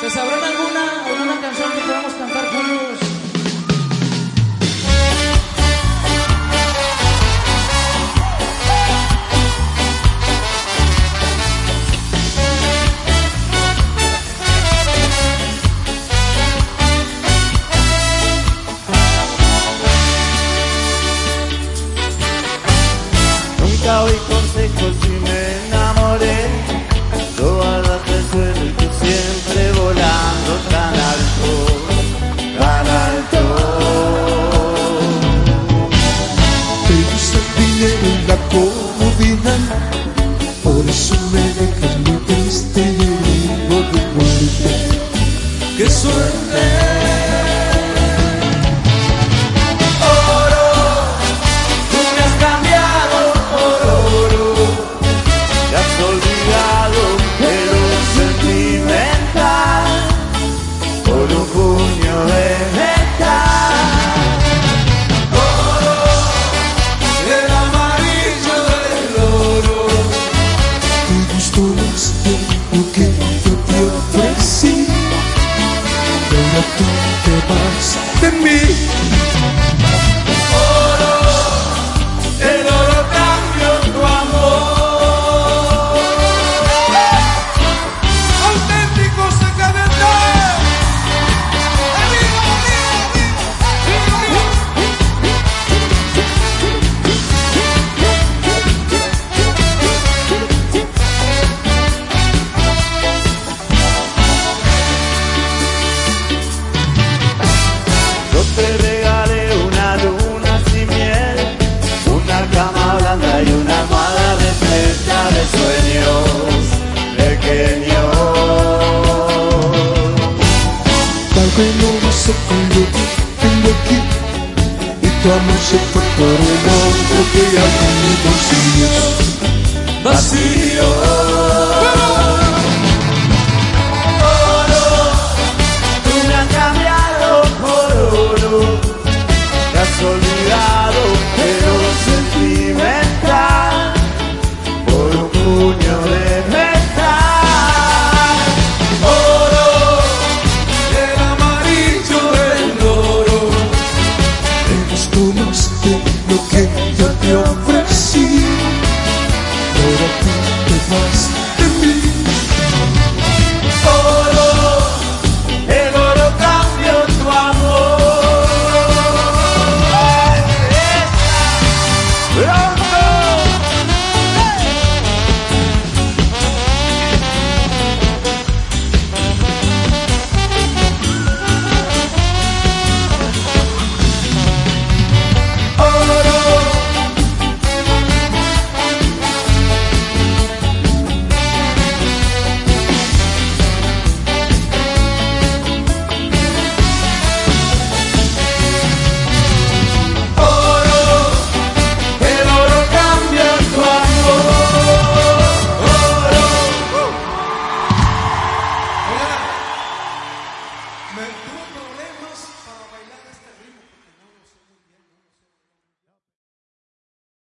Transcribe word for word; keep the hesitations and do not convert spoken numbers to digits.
¿Se sabrán alguna, alguna canción que podamos cantar juntos? Nunca oí consejos y me enamoré. Todas las resuelvo y tú siempre volando tan alto, tan alto. Te gusta el dinero y la comodidad, por eso me dejas muy triste y herido de muerte. ¡Qué suerte! Tú te vas de mí. Oro, el oro cambió tu amor. Auténtico Zacatecas. ¡Amigo, amigo, amigo! Yo te regalé una luna sin miel, una cama blanda y una almohada repleta de sueños pequeños. Tal vez no sé cuando tengo aquí, y tu amor se fue por un otro que ya tiene bolsillos vacíos. Olvidado, pero sentimental, por un puño de metal. Oro, el amarillo del oro, te gustó más de lo que yo te ofrecí. Ahora tú te vas